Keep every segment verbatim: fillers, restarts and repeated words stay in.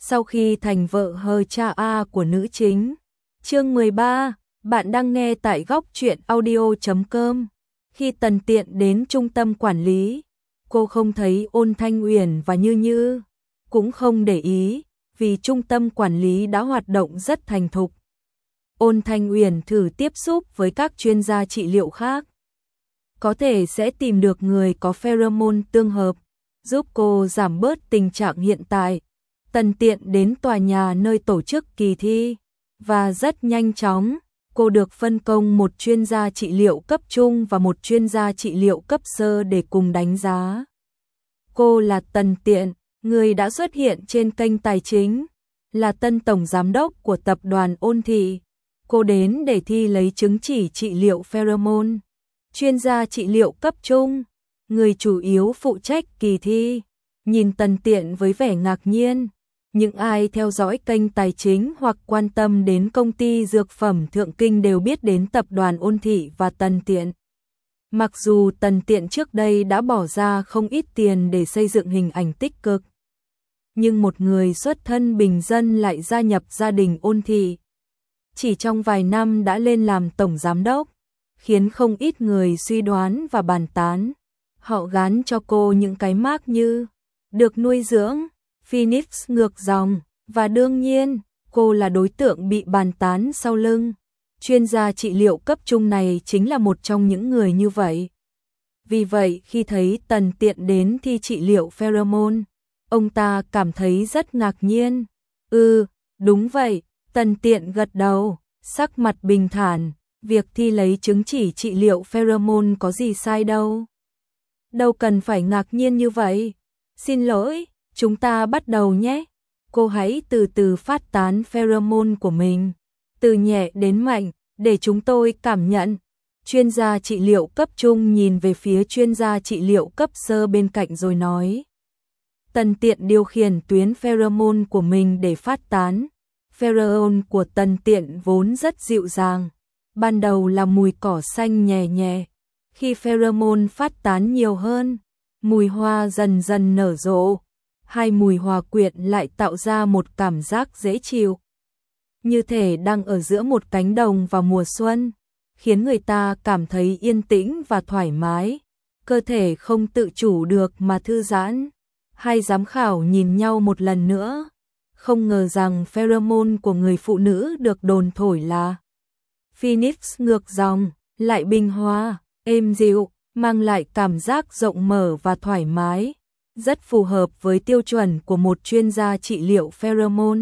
sau khi thành vợ hờ cha A của nữ chính. Chương mười ba, bạn đang nghe tại góc truyện audio chấm com. Khi Tần Tiện đến trung tâm quản lý, cô không thấy Ôn Thanh Uyển và Như Như, cũng không để ý, vì trung tâm quản lý đã hoạt động rất thành thục. Ôn Thanh Uyển thử tiếp xúc với các chuyên gia trị liệu khác, có thể sẽ tìm được người có pheromone tương hợp, giúp cô giảm bớt tình trạng hiện tại. Tần Tiện đến tòa nhà nơi tổ chức kỳ thi, và rất nhanh chóng, cô được phân công một chuyên gia trị liệu cấp trung và một chuyên gia trị liệu cấp sơ để cùng đánh giá. Cô là Tần Tiện, người đã xuất hiện trên kênh tài chính, là tân tổng giám đốc của tập đoàn Ôn Thị. Cô đến để thi lấy chứng chỉ trị liệu pheromone. Chuyên gia trị liệu cấp trung, người chủ yếu phụ trách kỳ thi, nhìn Tần Tiện với vẻ ngạc nhiên. Những ai theo dõi kênh tài chính hoặc quan tâm đến công ty dược phẩm Thượng Kinh đều biết đến tập đoàn Ôn Thị và Tần Tiện. Mặc dù Tần Tiện trước đây đã bỏ ra không ít tiền để xây dựng hình ảnh tích cực, nhưng một người xuất thân bình dân lại gia nhập gia đình Ôn Thị. Chỉ trong vài năm đã lên làm tổng giám đốc, khiến không ít người suy đoán và bàn tán. Họ gán cho cô những cái mác như được nuôi dưỡng, Phoenix ngược dòng, và đương nhiên, cô là đối tượng bị bàn tán sau lưng. Chuyên gia trị liệu cấp trung này chính là một trong những người như vậy. Vì vậy, khi thấy Tần Tiện đến thi trị liệu pheromone, ông ta cảm thấy rất ngạc nhiên. Ừ, đúng vậy, Tần Tiện gật đầu, sắc mặt bình thản, việc thi lấy chứng chỉ trị liệu pheromone có gì sai đâu. Đâu cần phải ngạc nhiên như vậy. Xin lỗi, chúng ta bắt đầu nhé. Cô hãy từ từ phát tán pheromone của mình, từ nhẹ đến mạnh, để chúng tôi cảm nhận. Chuyên gia trị liệu cấp trung nhìn về phía chuyên gia trị liệu cấp sơ bên cạnh rồi nói. Tần Tiện điều khiển tuyến pheromone của mình để phát tán. Pheromone của Tần Tiện vốn rất dịu dàng, ban đầu là mùi cỏ xanh nhẹ nhẹ. Khi pheromone phát tán nhiều hơn, mùi hoa dần dần nở rộ. Hai mùi hòa quyện lại tạo ra một cảm giác dễ chịu, như thể đang ở giữa một cánh đồng vào mùa xuân, khiến người ta cảm thấy yên tĩnh và thoải mái, cơ thể không tự chủ được mà thư giãn. Hai giám khảo nhìn nhau một lần nữa, không ngờ rằng pheromone của người phụ nữ được đồn thổi là Phoenix ngược dòng, lại bình hòa, êm dịu, mang lại cảm giác rộng mở và thoải mái, rất phù hợp với tiêu chuẩn của một chuyên gia trị liệu pheromone.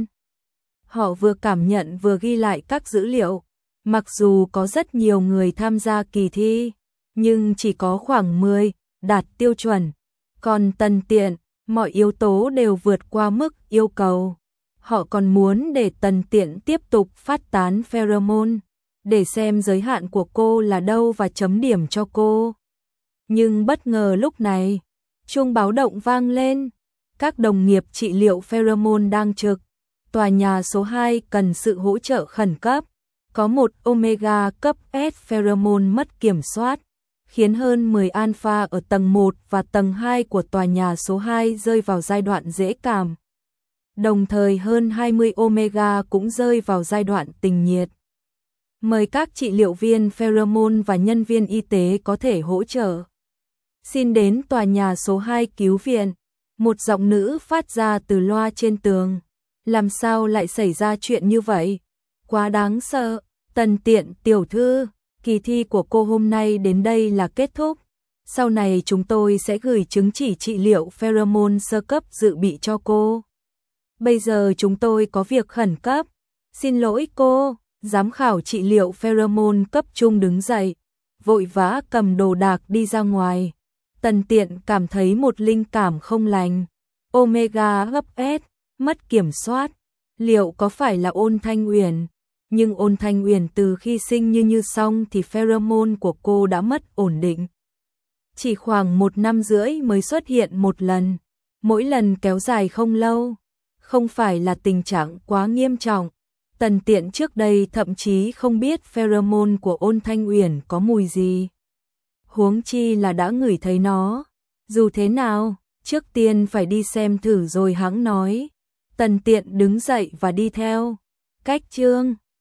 Họ vừa cảm nhận vừa ghi lại các dữ liệu. Mặc dù có rất nhiều người tham gia kỳ thi, nhưng chỉ có khoảng mười đạt tiêu chuẩn. Còn Tần Tiện, mọi yếu tố đều vượt qua mức yêu cầu. Họ còn muốn để Tần Tiện tiếp tục phát tán pheromone, để xem giới hạn của cô là đâu và chấm điểm cho cô. Nhưng bất ngờ lúc này, chuông báo động vang lên. Các đồng nghiệp trị liệu pheromone đang trực. Tòa nhà số hai cần sự hỗ trợ khẩn cấp. Có một omega cấp S pheromone mất kiểm soát, khiến hơn mười alpha ở tầng một và tầng hai của tòa nhà số hai rơi vào giai đoạn dễ cảm. Đồng thời hơn hai mươi omega cũng rơi vào giai đoạn tình nhiệt. Mời các trị liệu viên pheromone và nhân viên y tế có thể hỗ trợ. Xin đến tòa nhà số hai cứu viện. Một giọng nữ phát ra từ loa trên tường. Làm sao lại xảy ra chuyện như vậy? Quá đáng sợ. Tần Tiện tiểu thư, kỳ thi của cô hôm nay đến đây là kết thúc. Sau này chúng tôi sẽ gửi chứng chỉ trị liệu pheromone sơ cấp dự bị cho cô. Bây giờ chúng tôi có việc khẩn cấp. Xin lỗi cô. Giám khảo trị liệu pheromone cấp trung đứng dậy, vội vã cầm đồ đạc đi ra ngoài. Tần Tiện cảm thấy một linh cảm không lành. Omega gấp S, mất kiểm soát. Liệu có phải là Ôn Thanh Uyển? Nhưng Ôn Thanh Uyển từ khi sinh Như Như xong thì pheromone của cô đã mất ổn định. Chỉ khoảng một năm rưỡi mới xuất hiện một lần. Mỗi lần kéo dài không lâu. Không phải là tình trạng quá nghiêm trọng. Tần Tiện trước đây thậm chí không biết pheromone của Ôn Thanh Uyển có mùi gì. Huống chi là đã ngửi thấy nó. Dù thế nào, trước tiên phải đi xem thử rồi hãng nói. Tần Tiện đứng dậy và đi theo. Cách Trương